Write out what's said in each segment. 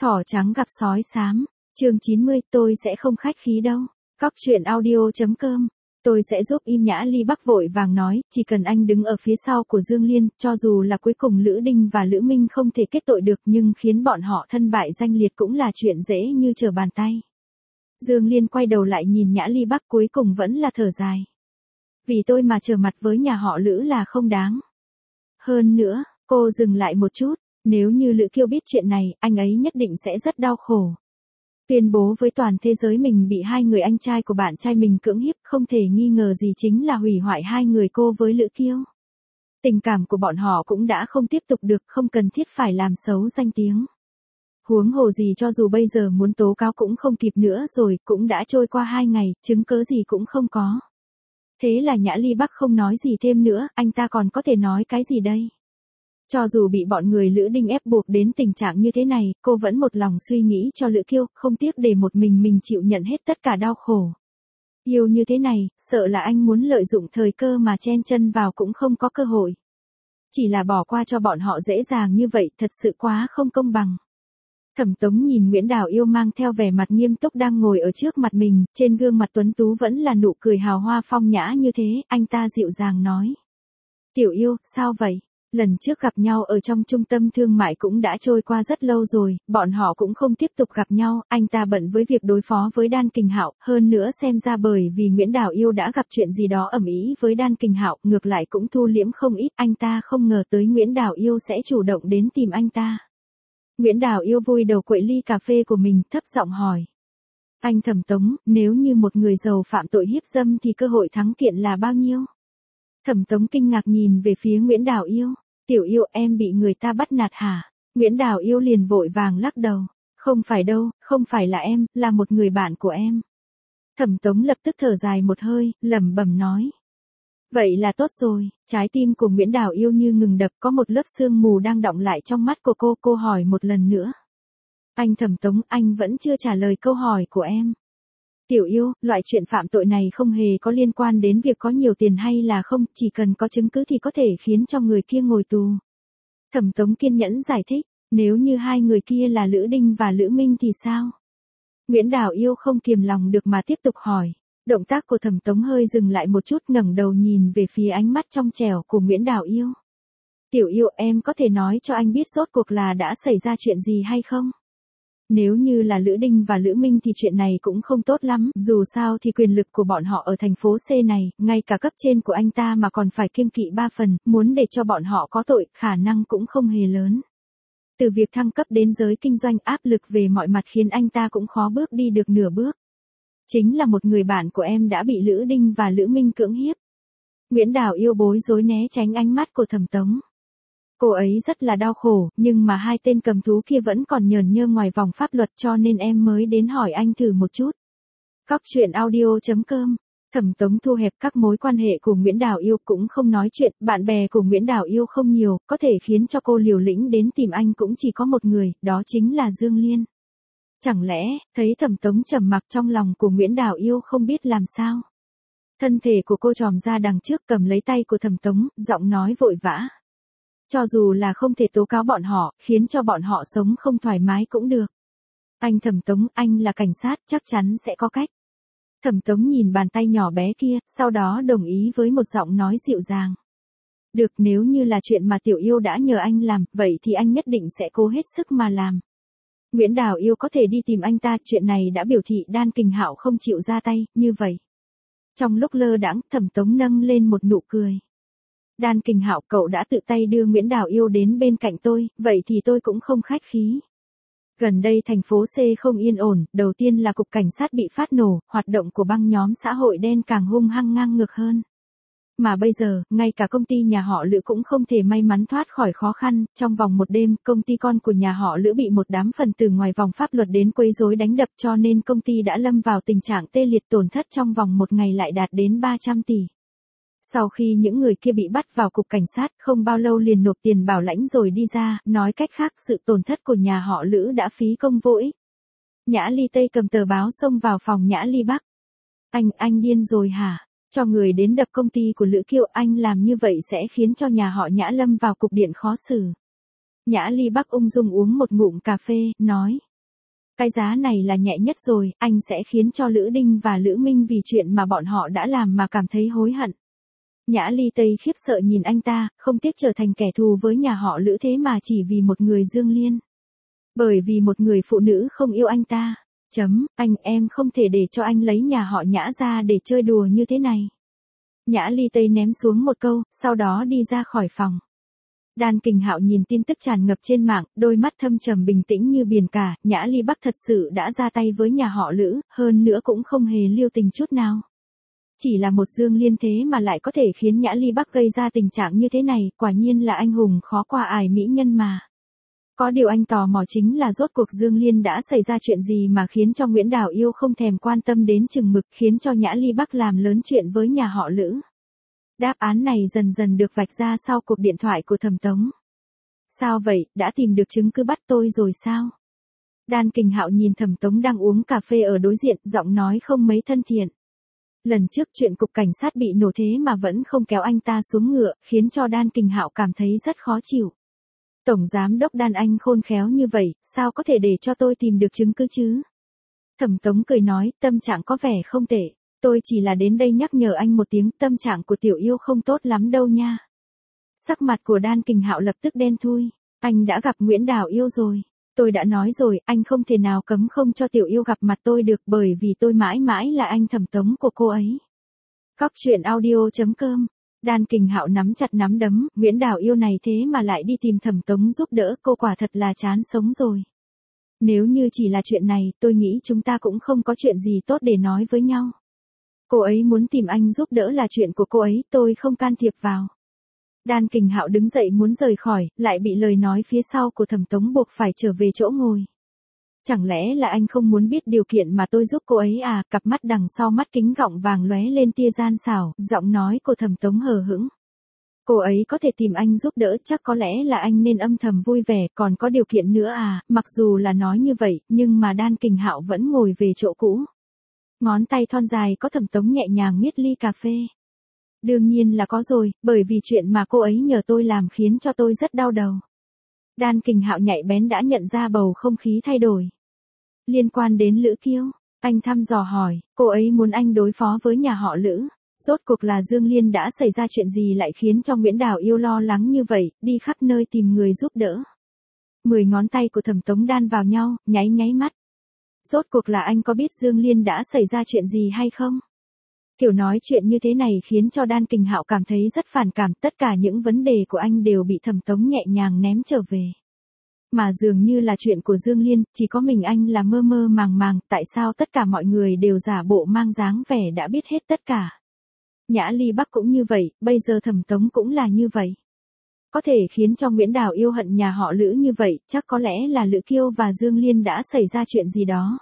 Thỏ trắng gặp sói xám, chương 90, tôi sẽ không khách khí đâu. Cóc truyện audio.com. Tôi sẽ giúp im Nhã Ly Bắc vội vàng nói, chỉ cần anh đứng ở phía sau của Dương Liên, cho dù là cuối cùng Lữ Đinh và Lữ Minh không thể kết tội được nhưng khiến bọn họ thân bại danh liệt cũng là chuyện dễ như trở bàn tay. Dương Liên quay đầu lại nhìn Nhã Ly Bắc cuối cùng vẫn là thở dài. Vì tôi mà trở mặt với nhà họ Lữ là không đáng. Hơn nữa, cô dừng lại một chút, nếu như Lữ Kiêu biết chuyện này, anh ấy nhất định sẽ rất đau khổ. Tuyên bố với toàn thế giới mình bị hai người anh trai của bạn trai mình cưỡng hiếp, không thể nghi ngờ gì chính là hủy hoại hai người cô với Lữ Kiêu. Tình cảm của bọn họ cũng đã không tiếp tục được, không cần thiết phải làm xấu danh tiếng. Huống hồ gì cho dù bây giờ muốn tố cáo cũng không kịp nữa rồi, cũng đã trôi qua 2 ngày, chứng cớ gì cũng không có. Thế là Nhã Ly Bắc không nói gì thêm nữa, anh ta còn có thể nói cái gì đây? Cho dù bị bọn người Lữ Đinh ép buộc đến tình trạng như thế này, cô vẫn một lòng suy nghĩ cho Lữ Kiêu, không tiếc để một mình chịu nhận hết tất cả đau khổ. Yêu như thế này, sợ là anh muốn lợi dụng thời cơ mà chen chân vào cũng không có cơ hội. Chỉ là bỏ qua cho bọn họ dễ dàng như vậy thật sự quá không công bằng. Thẩm Tống nhìn Nguyễn Đào Yêu mang theo vẻ mặt nghiêm túc đang ngồi ở trước mặt mình, trên gương mặt tuấn tú vẫn là nụ cười hào hoa phong nhã như thế, anh ta dịu dàng nói. Tiểu Yêu, sao vậy? Lần trước gặp nhau ở trong trung tâm thương mại cũng đã trôi qua rất lâu rồi, bọn họ cũng không tiếp tục gặp nhau, anh ta bận với việc đối phó với Đan Kình Hạo, hơn nữa xem ra bởi vì Nguyễn Đào Yêu đã gặp chuyện gì đó ầm ĩ với Đan Kình Hạo, ngược lại cũng thu liễm không ít, anh ta không ngờ tới Nguyễn Đào Yêu sẽ chủ động đến tìm anh ta. Nguyễn Đào Yêu vui đầu quậy ly cà phê của mình, thấp giọng hỏi. Anh Thẩm Tống, nếu như một người giàu phạm tội hiếp dâm thì cơ hội thắng kiện là bao nhiêu? Thẩm Tống kinh ngạc nhìn về phía Nguyễn Đào Yêu. Tiểu Yêu, em bị người ta bắt nạt hả? Nguyễn Đào Yêu liền vội vàng lắc đầu. Không phải đâu, không phải là em, là một người bạn của em. Thẩm Tống lập tức thở dài một hơi, lẩm bẩm nói. Vậy là tốt rồi, trái tim của Nguyễn Đào Yêu như ngừng đập, có một lớp sương mù đang đọng lại trong mắt của cô hỏi một lần nữa. Anh Thẩm Tống, anh vẫn chưa trả lời câu hỏi của em. Tiểu Yêu, loại chuyện phạm tội này không hề có liên quan đến việc có nhiều tiền hay là không, chỉ cần có chứng cứ thì có thể khiến cho người kia ngồi tù. Thẩm Tống kiên nhẫn giải thích, nếu như hai người kia là Lữ Đinh và Lữ Minh thì sao? Nguyễn Đào Yêu không kiềm lòng được mà tiếp tục hỏi. Động tác của Thẩm Tống hơi dừng lại một chút, ngẩng đầu nhìn về phía ánh mắt trong trẻo của Nguyễn Đào Yêu. Tiểu Yêu, em có thể nói cho anh biết rốt cuộc là đã xảy ra chuyện gì hay không? Nếu như là Lữ Đinh và Lữ Minh thì chuyện này cũng không tốt lắm, dù sao thì quyền lực của bọn họ ở thành phố C này, ngay cả cấp trên của anh ta mà còn phải kiêng kỵ 3 phần, muốn để cho bọn họ có tội, khả năng cũng không hề lớn. Từ việc thăng cấp đến giới kinh doanh, áp lực về mọi mặt khiến anh ta cũng khó bước đi được nửa bước. Chính là một người bạn của em đã bị Lữ Đinh và Lữ Minh cưỡng hiếp. Nguyễn Đào Yêu bối rối né tránh ánh mắt của Thẩm Tống. Cô ấy rất là đau khổ, nhưng mà hai tên cầm thú kia vẫn còn nhởn nhơ ngoài vòng pháp luật cho nên em mới đến hỏi anh thử một chút. Cóc truyện audio.com. Thẩm Tống thu hẹp các mối quan hệ của Nguyễn Đào Yêu, cũng không nói chuyện, bạn bè của Nguyễn Đào Yêu không nhiều, có thể khiến cho cô liều lĩnh đến tìm anh cũng chỉ có một người, đó chính là Dương Liên. Chẳng lẽ, thấy Thẩm Tống trầm mặc, trong lòng của Nguyễn Đào Yêu không biết làm sao. Thân thể của cô tròm ra đằng trước cầm lấy tay của Thẩm Tống, giọng nói vội vã. Cho dù là không thể tố cáo bọn họ, khiến cho bọn họ sống không thoải mái cũng được. Anh Thẩm Tống, anh là cảnh sát, chắc chắn sẽ có cách. Thẩm Tống nhìn bàn tay nhỏ bé kia, sau đó đồng ý với một giọng nói dịu dàng. Được, nếu như là chuyện mà Tiểu Yêu đã nhờ anh làm, vậy thì anh nhất định sẽ cố hết sức mà làm. Nguyễn Đào Yêu có thể đi tìm anh ta, chuyện này đã biểu thị Đan Kình Hạo không chịu ra tay, như vậy. Trong lúc lơ đãng, Thẩm Tống nâng lên một nụ cười. Đan Kình Hạo, cậu đã tự tay đưa Nguyễn Đào Yêu đến bên cạnh tôi, vậy thì tôi cũng không khách khí. Gần đây thành phố C không yên ổn, đầu tiên là cục cảnh sát bị phát nổ, hoạt động của băng nhóm xã hội đen càng hung hăng ngang ngược hơn. Mà bây giờ, ngay cả công ty nhà họ Lữ cũng không thể may mắn thoát khỏi khó khăn, trong vòng một đêm, công ty con của nhà họ Lữ bị một đám phần tử ngoài vòng pháp luật đến quấy rối đánh đập cho nên công ty đã lâm vào tình trạng tê liệt, tổn thất trong vòng một ngày lại đạt đến 300 tỷ. Sau khi những người kia bị bắt vào cục cảnh sát, không bao lâu liền nộp tiền bảo lãnh rồi đi ra, nói cách khác sự tổn thất của nhà họ Lữ đã phí công vô ích. Nhã Ly Tây cầm tờ báo xông vào phòng Nhã Ly Bắc. Anh điên rồi hả? Cho người đến đập công ty của Lữ Kiêu, anh làm như vậy sẽ khiến cho nhà họ Nhã lâm vào cục điện khó xử. Nhã Ly Bắc ung dung uống một ngụm cà phê, nói. Cái giá này là nhẹ nhất rồi, anh sẽ khiến cho Lữ Đinh và Lữ Minh vì chuyện mà bọn họ đã làm mà cảm thấy hối hận. Nhã Ly Tây khiếp sợ nhìn anh ta, không tiếc trở thành kẻ thù với nhà họ Lữ thế mà chỉ vì một người Dương Liên. Bởi vì một người phụ nữ không yêu anh ta. Anh em không thể để cho anh lấy nhà họ Nhã ra để chơi đùa như thế này. Nhã Ly Tây ném xuống một câu, sau đó đi ra khỏi phòng. Đan Kình Hạo nhìn tin tức tràn ngập trên mạng, đôi mắt thâm trầm bình tĩnh như biển cả, Nhã Ly Bắc thật sự đã ra tay với nhà họ Lữ, hơn nữa cũng không hề lưu tình chút nào. Chỉ là một Dương Liên thế mà lại có thể khiến Nhã Ly Bắc gây ra tình trạng như thế này, quả nhiên là anh hùng khó qua ải mỹ nhân mà. Có điều anh tò mò chính là rốt cuộc Dương Liên đã xảy ra chuyện gì mà khiến cho Nguyễn Đào Yêu không thèm quan tâm đến chừng mực, khiến cho Nhã Ly Bắc làm lớn chuyện với nhà họ Lữ. Đáp án này dần dần được vạch ra sau cuộc điện thoại của Thẩm Tống. Sao vậy, đã tìm được chứng cứ bắt tôi rồi sao? Đan Kình Hạo nhìn Thẩm Tống đang uống cà phê ở đối diện, giọng nói không mấy thân thiện. Lần trước chuyện cục cảnh sát bị nổ thế mà vẫn không kéo anh ta xuống ngựa, khiến cho Đan Kình Hạo cảm thấy rất khó chịu. Tổng giám đốc Đan anh khôn khéo như vậy, sao có thể để cho tôi tìm được chứng cứ chứ? Thẩm Tống cười nói, tâm trạng có vẻ không tệ. Tôi chỉ là đến đây nhắc nhở anh một tiếng, tâm trạng của tiểu yêu không tốt lắm đâu nha. Sắc mặt của Đan Kình Hạo lập tức đen thui. Anh đã gặp Nguyễn Đào Yêu rồi. Tôi đã nói rồi, anh không thể nào cấm không cho tiểu yêu gặp mặt tôi được, bởi vì tôi mãi mãi là anh Thẩm Tống của cô ấy. Cóc truyện audio.com. Đan Kình Hạo nắm chặt nắm đấm, Nguyễn Đào Yêu này thế mà lại đi tìm Thẩm Tống giúp đỡ, cô quả thật là chán sống rồi. Nếu như chỉ là chuyện này, tôi nghĩ chúng ta cũng không có chuyện gì tốt để nói với nhau. Cô ấy muốn tìm anh giúp đỡ là chuyện của cô ấy, tôi không can thiệp vào. Đan Kình Hạo đứng dậy muốn rời khỏi, lại bị lời nói phía sau của Thẩm Tống buộc phải trở về chỗ ngồi. Chẳng lẽ là anh không muốn biết điều kiện mà tôi giúp cô ấy à? Cặp mắt đằng sau mắt kính gọng vàng lóe lên tia gian xảo, giọng nói của Thẩm Tống hờ hững. Cô ấy có thể tìm anh giúp đỡ, chắc có lẽ là anh nên âm thầm vui vẻ, còn có điều kiện nữa à? Mặc dù là nói như vậy, nhưng mà Đan Kình Hạo vẫn ngồi về chỗ cũ. Ngón tay thon dài có Thẩm Tống nhẹ nhàng miết ly cà phê. Đương nhiên là có rồi, bởi vì chuyện mà cô ấy nhờ tôi làm khiến cho tôi rất đau đầu. Đan Kình Hạo nhạy bén đã nhận ra bầu không khí thay đổi. Liên quan đến Lữ Kiêu, anh thăm dò hỏi, cô ấy muốn anh đối phó với nhà họ Lữ. Rốt cuộc là Dương Liên đã xảy ra chuyện gì lại khiến cho Nguyễn Đào Yêu lo lắng như vậy, đi khắp nơi tìm người giúp đỡ. 10 ngón tay của Thẩm Tống đan vào nhau, nháy nháy mắt. Rốt cuộc là anh có biết Dương Liên đã xảy ra chuyện gì hay không? Kiểu nói chuyện như thế này khiến cho Đan Kình Hạo cảm thấy rất phản cảm, tất cả những vấn đề của anh đều bị Thẩm Tống nhẹ nhàng ném trở về. Mà dường như là chuyện của Dương Liên, chỉ có mình anh là mơ mơ màng màng, tại sao tất cả mọi người đều giả bộ mang dáng vẻ đã biết hết tất cả. Nhã Ly Bắc cũng như vậy, bây giờ Thẩm Tống cũng là như vậy. Có thể khiến cho Nguyễn Đào Yêu hận nhà họ Lữ như vậy, chắc có lẽ là Lữ Kiêu và Dương Liên đã xảy ra chuyện gì đó.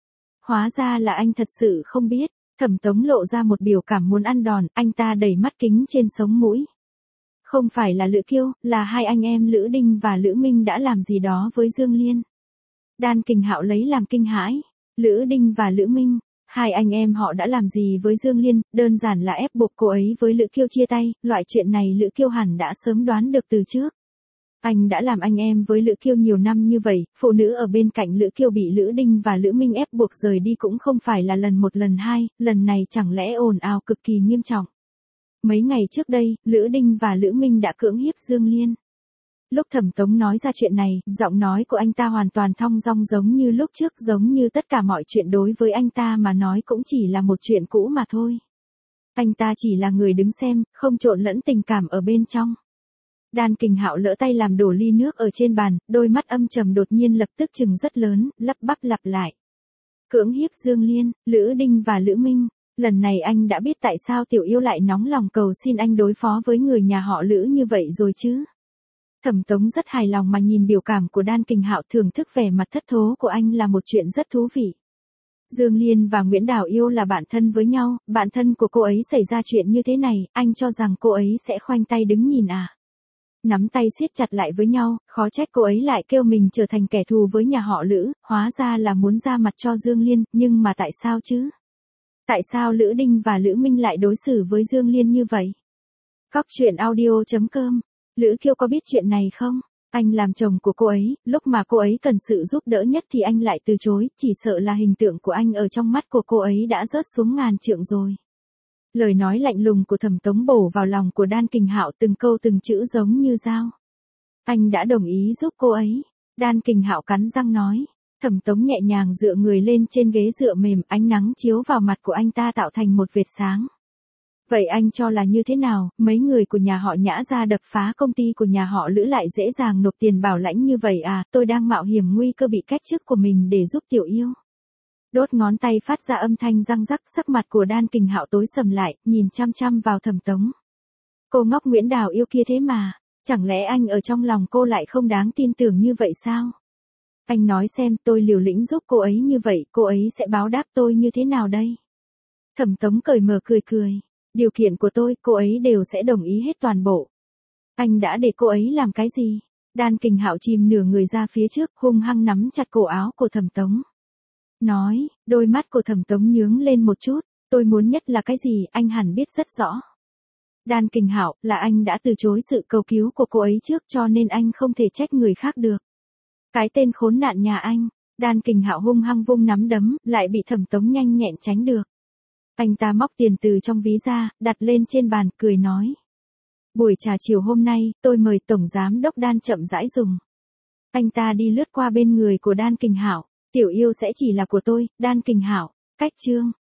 Hóa ra là anh thật sự không biết. Thẩm Tống lộ ra một biểu cảm muốn ăn đòn, anh ta đẩy mắt kính trên sống mũi. Không phải là Lữ Kiêu, là hai anh em Lữ Đinh và Lữ Minh đã làm gì đó với Dương Liên. Đan Kình Hạo lấy làm kinh hãi. Lữ Đinh và Lữ Minh, hai anh em họ đã làm gì với Dương Liên, đơn giản là ép buộc cô ấy với Lữ Kiêu chia tay, loại chuyện này Lữ Kiêu hẳn đã sớm đoán được từ trước. Anh đã làm anh em với Lữ Kiêu nhiều năm như vậy, phụ nữ ở bên cạnh Lữ Kiêu bị Lữ Đinh và Lữ Minh ép buộc rời đi cũng không phải là lần một lần hai, lần này chẳng lẽ ồn ào cực kỳ nghiêm trọng. Mấy ngày trước đây, Lữ Đinh và Lữ Minh đã cưỡng hiếp Dương Liên. Lúc Thẩm Tống nói ra chuyện này, giọng nói của anh ta hoàn toàn thong dong giống như lúc trước, giống như tất cả mọi chuyện đối với anh ta mà nói cũng chỉ là một chuyện cũ mà thôi. Anh ta chỉ là người đứng xem, không trộn lẫn tình cảm ở bên trong. Đan Kình Hạo lỡ tay làm đổ ly nước ở trên bàn, đôi mắt âm trầm đột nhiên lập tức trừng rất lớn, lắp bắp lặp lại. Cưỡng hiếp Dương Liên, Lữ Đinh và Lữ Minh, lần này anh đã biết tại sao tiểu yêu lại nóng lòng cầu xin anh đối phó với người nhà họ Lữ như vậy rồi chứ. Thẩm Tống rất hài lòng mà nhìn biểu cảm của Đan Kình Hạo, thưởng thức vẻ mặt thất thố của anh là một chuyện rất thú vị. Dương Liên và Nguyễn Đào Yêu là bạn thân với nhau, bạn thân của cô ấy xảy ra chuyện như thế này, anh cho rằng cô ấy sẽ khoanh tay đứng nhìn à? Nắm tay siết chặt lại với nhau, khó trách cô ấy lại kêu mình trở thành kẻ thù với nhà họ Lữ, hóa ra là muốn ra mặt cho Dương Liên, nhưng mà tại sao chứ? Tại sao Lữ Đinh và Lữ Minh lại đối xử với Dương Liên như vậy? Cóc truyện audio.com. Lữ Kiêu có biết chuyện này không? Anh làm chồng của cô ấy, lúc mà cô ấy cần sự giúp đỡ nhất thì anh lại từ chối, chỉ sợ là hình tượng của anh ở trong mắt của cô ấy đã rớt xuống ngàn trượng rồi. Lời nói lạnh lùng của Thẩm Tống bổ vào lòng của Đan Kình Hạo, từng câu từng chữ giống như dao. Anh đã đồng ý giúp cô ấy. Đan Kình Hạo cắn răng nói. Thẩm Tống nhẹ nhàng dựa người lên trên ghế dựa mềm, ánh nắng chiếu vào mặt của anh ta tạo thành một vệt sáng. Vậy anh cho là như thế nào, mấy người của nhà họ Nhã ra đập phá công ty của nhà họ Lữ lại dễ dàng nộp tiền bảo lãnh như vậy à, tôi đang mạo hiểm nguy cơ bị cách chức của mình để giúp Tiểu Yêu. Đốt ngón tay phát ra âm thanh răng rắc, sắc mặt của Đan Kình Hạo tối sầm lại, nhìn chăm chăm vào Thẩm Tống. Cô ngốc Nguyễn Đào yêu kia thế mà, chẳng lẽ anh ở trong lòng cô lại không đáng tin tưởng như vậy sao? Anh nói xem, tôi liều lĩnh giúp cô ấy như vậy, cô ấy sẽ báo đáp tôi như thế nào đây? Thẩm Tống cởi mở cười cười. Điều kiện của tôi, cô ấy đều sẽ đồng ý hết toàn bộ. Anh đã để cô ấy làm cái gì? Đan Kình Hạo chìm nửa người ra phía trước, hung hăng nắm chặt cổ áo của Thẩm Tống. Nói, đôi mắt của Thẩm Tống nhướng lên một chút, tôi muốn nhất là cái gì, anh hẳn biết rất rõ. Đan Kình Hạo, là anh đã từ chối sự cầu cứu của cô ấy trước cho nên anh không thể trách người khác được. Cái tên khốn nạn nhà anh. Đan Kình Hạo hung hăng vung nắm đấm, lại bị Thẩm Tống nhanh nhẹn tránh được. Anh ta móc tiền từ trong ví ra, đặt lên trên bàn, cười nói. Buổi trà chiều hôm nay, tôi mời Tổng Giám Đốc Đan chậm rãi dùng. Anh ta đi lướt qua bên người của Đan Kình Hạo. Tiểu Yêu sẽ chỉ là của tôi, Đan Kình Hạo. Cách chương.